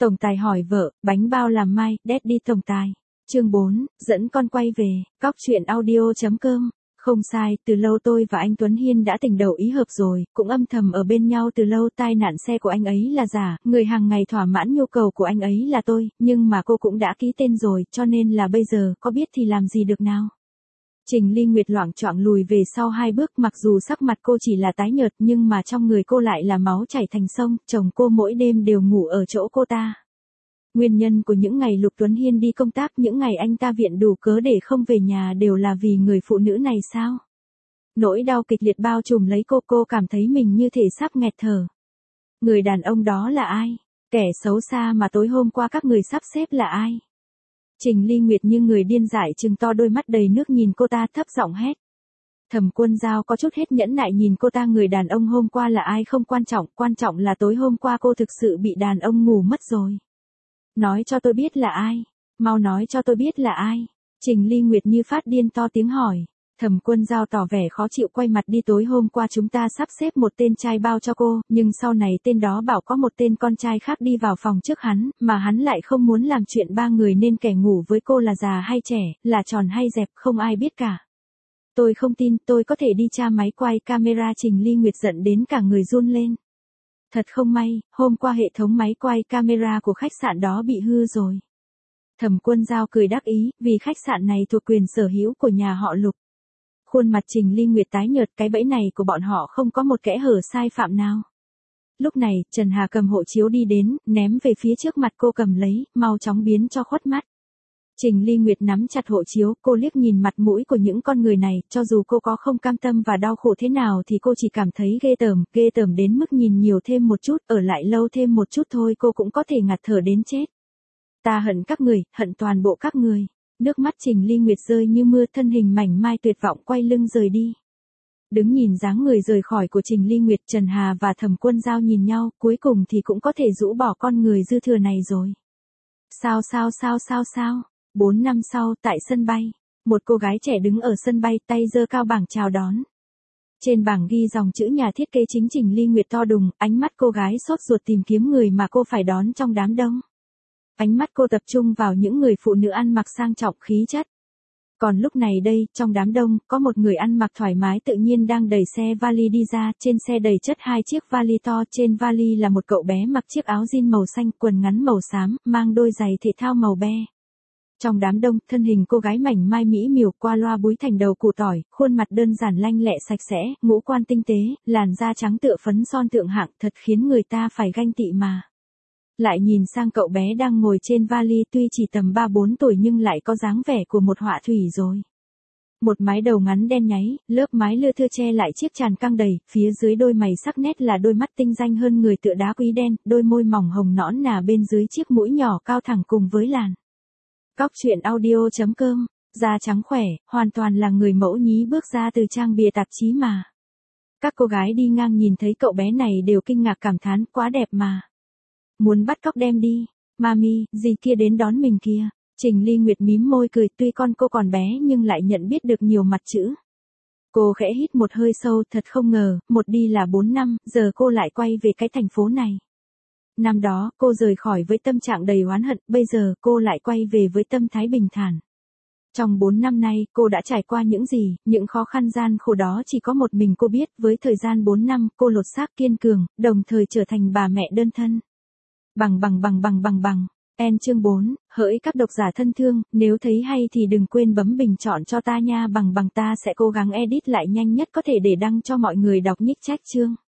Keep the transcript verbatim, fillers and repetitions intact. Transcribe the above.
Tổng tài hỏi vợ, bánh bao làm mai, đét đi tổng tài. Chương bốn, dẫn con quay về, cóc truyện audio chấm com. Không sai, từ lâu tôi và anh Tuấn Hiên đã tình đầu ý hợp rồi, cũng âm thầm ở bên nhau từ lâu. Tai nạn xe của anh ấy là giả, người hàng ngày thỏa mãn nhu cầu của anh ấy là tôi, nhưng mà cô cũng đã ký tên rồi, cho nên là bây giờ, có biết thì làm gì được nào. Trình Ly Nguyệt loạng choạng lùi về sau hai bước, mặc dù sắc mặt cô chỉ là tái nhợt nhưng mà trong người cô lại là máu chảy thành sông, chồng cô mỗi đêm đều ngủ ở chỗ cô ta. Nguyên nhân của những ngày Lục Tuấn Hiên đi công tác, những ngày anh ta viện đủ cớ để không về nhà đều là vì người phụ nữ này sao? Nỗi đau kịch liệt bao trùm lấy cô, cô cảm thấy mình như thể sắp nghẹt thở. Người đàn ông đó là ai? Kẻ xấu xa mà tối hôm qua các người sắp xếp là ai? Trình Ly Nguyệt như người điên dại trừng to đôi mắt đầy nước nhìn cô ta, thấp giọng hét. Thẩm Quân Giao có chút hết nhẫn nại nhìn cô ta. Người đàn ông hôm qua là ai không quan trọng, quan trọng là tối hôm qua cô thực sự bị đàn ông ngủ mất rồi. Nói cho tôi biết là ai, mau nói cho tôi biết là ai. Trình Ly Nguyệt như phát điên to tiếng hỏi. Thẩm Quân Giao tỏ vẻ khó chịu quay mặt đi. Tối hôm qua chúng ta sắp xếp một tên trai bao cho cô, nhưng sau này tên đó bảo có một tên con trai khác đi vào phòng trước hắn, mà hắn lại không muốn làm chuyện ba người nên kẻ ngủ với cô là già hay trẻ, là tròn hay dẹp, không ai biết cả. Tôi không tin, tôi có thể đi tra máy quay camera. Trình Ly Nguyệt giận đến cả người run lên. Thật không may, hôm qua hệ thống máy quay camera của khách sạn đó bị hư rồi. Thẩm Quân Giao cười đắc ý, vì khách sạn này thuộc quyền sở hữu của nhà họ Lục. Khuôn mặt Trình Ly Nguyệt tái nhợt, cái bẫy này của bọn họ không có một kẽ hở sai phạm nào. Lúc này, Trần Hà cầm hộ chiếu đi đến, ném về phía trước mặt cô, cầm lấy, mau chóng biến cho khuất mắt. Trình Ly Nguyệt nắm chặt hộ chiếu, cô liếc nhìn mặt mũi của những con người này, cho dù cô có không cam tâm và đau khổ thế nào thì cô chỉ cảm thấy ghê tởm, ghê tởm đến mức nhìn nhiều thêm một chút, ở lại lâu thêm một chút thôi cô cũng có thể ngạt thở đến chết. Ta hận các người, hận toàn bộ các người. Nước mắt Trình Ly Nguyệt rơi như mưa, thân hình mảnh mai tuyệt vọng quay lưng rời đi. Đứng nhìn dáng người rời khỏi của Trình Ly Nguyệt, Trần Hà và Thẩm Quân Giao nhìn nhau, cuối cùng thì cũng có thể rũ bỏ con người dư thừa này rồi. Sao sao sao sao sao? Bốn năm sau, tại sân bay, một cô gái trẻ đứng ở sân bay, tay giơ cao bảng chào đón. Trên bảng ghi dòng chữ nhà thiết kế chính Trình Ly Nguyệt to đùng, ánh mắt cô gái sốt ruột tìm kiếm người mà cô phải đón trong đám đông. Ánh mắt cô tập trung vào những người phụ nữ ăn mặc sang trọng khí chất. Còn lúc này đây, trong đám đông, có một người ăn mặc thoải mái tự nhiên đang đẩy xe vali đi ra, trên xe đầy chất hai chiếc vali to, trên vali là một cậu bé mặc chiếc áo jean màu xanh, quần ngắn màu xám, mang đôi giày thể thao màu be. Trong đám đông, thân hình cô gái mảnh mai mỹ miều, qua loa búi thành đầu củ tỏi, khuôn mặt đơn giản lanh lẹ sạch sẽ, ngũ quan tinh tế, làn da trắng tựa phấn son thượng hạng, thật khiến người ta phải ganh tị mà. Lại nhìn sang cậu bé đang ngồi trên vali, tuy chỉ tầm ba bốn tuổi nhưng lại có dáng vẻ của một họa thủy rồi. Một mái đầu ngắn đen nháy, lớp mái lưa thưa che lại chiếc trán căng đầy, phía dưới đôi mày sắc nét là đôi mắt tinh danh hơn người tựa đá quý đen, đôi môi mỏng hồng nõn nà bên dưới chiếc mũi nhỏ cao thẳng cùng với làn. Cóc truyện audio chấm com, da trắng khỏe, hoàn toàn là người mẫu nhí bước ra từ trang bìa tạp chí mà. Các cô gái đi ngang nhìn thấy cậu bé này đều kinh ngạc cảm thán, quá đẹp mà. Muốn bắt cóc đem đi, mami, dì kia đến đón mình kìa. Trình Ly Nguyệt mím môi cười, tuy con cô còn bé nhưng lại nhận biết được nhiều mặt chữ. Cô khẽ hít một hơi sâu, thật không ngờ, một đi là bốn năm, giờ cô lại quay về cái thành phố này. Năm đó, cô rời khỏi với tâm trạng đầy oán hận, bây giờ cô lại quay về với tâm thái bình thản. Trong bốn năm nay, cô đã trải qua những gì, những khó khăn gian khổ đó chỉ có một mình cô biết, với thời gian bốn năm, cô lột xác kiên cường, đồng thời trở thành bà mẹ đơn thân. Bằng bằng bằng bằng bằng bằng. En chương bốn, hỡi các độc giả thân thương, nếu thấy hay thì đừng quên bấm bình chọn cho ta nha. Bằng bằng ta sẽ cố gắng edit lại nhanh nhất có thể để đăng cho mọi người đọc nhích trách chương.